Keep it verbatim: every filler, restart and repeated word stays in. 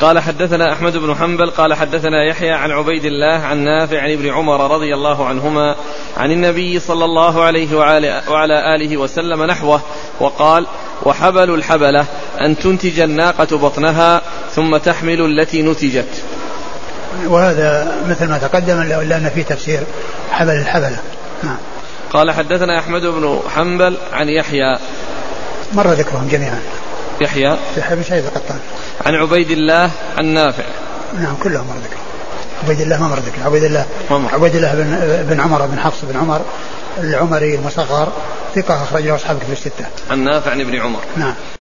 قال حدثنا أحمد بن حنبل قال حدثنا يحيى عن عبيد الله عن نافع عن ابن عمر رضي الله عنهما عن النبي صلى الله عليه وعلى آله وسلم نحوه وقال وحبل الحبلة أن تنتج الناقة بطنها ثم تحمل التي نتجت. وهذا مثل ما تقدم لأن في تفسير حبل الحبلة. نعم. قال حدثنا أحمد بن حنبل عن يحيى مر ذكرهم جميعا. يحيى يحيى بن سعيد القطان عن عبيد الله عن نافع. نعم كلهم مر ذكرهم. عبيد الله ما مر ذكر عبيد الله عبيد الله بن, بن عمر بن حفص بن عمر العمري المصغر ثقة أخرج له أصحاب الكتب الستة. عن نافع عن ابن عمر. نعم.